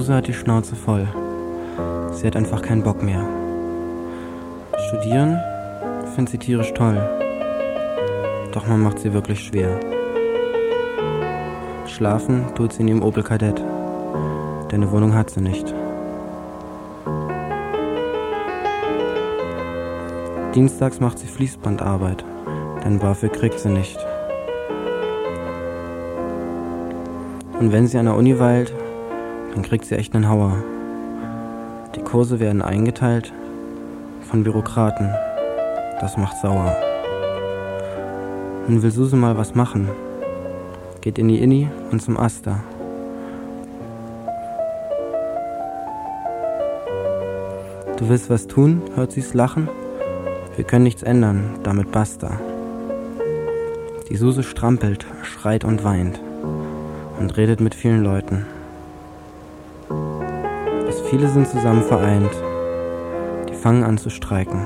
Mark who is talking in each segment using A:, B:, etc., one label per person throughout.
A: Suse hat die Schnauze voll. Sie hat einfach keinen Bock mehr. Studieren findet sie tierisch toll. Doch man macht sie wirklich schwer. Schlafen tut sie in ihrem Opel Kadett. Denn eine Wohnung hat sie nicht. Dienstags macht sie Fließbandarbeit. Denn BAföG kriegt sie nicht. Und wenn sie an der Uni weilt, dann kriegt sie echt einen Hauer. Die Kurse werden eingeteilt von Bürokraten. Das macht sauer. Nun will Suse mal was machen. Geht in die Inni und zum Aster. Du willst was tun, hört sie's lachen? Wir können nichts ändern, damit basta. Die Suse strampelt, schreit und weint und redet mit vielen Leuten. Bis viele sind zusammen vereint, die fangen an zu streiken.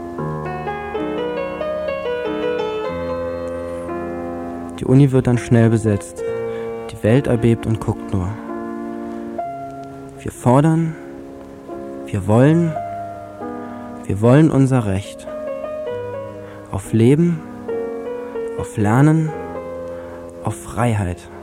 A: Die Uni wird dann schnell besetzt, die Welt erbebt und guckt nur. Wir fordern, wir wollen unser Recht. Auf Leben, auf Lernen, auf Freiheit.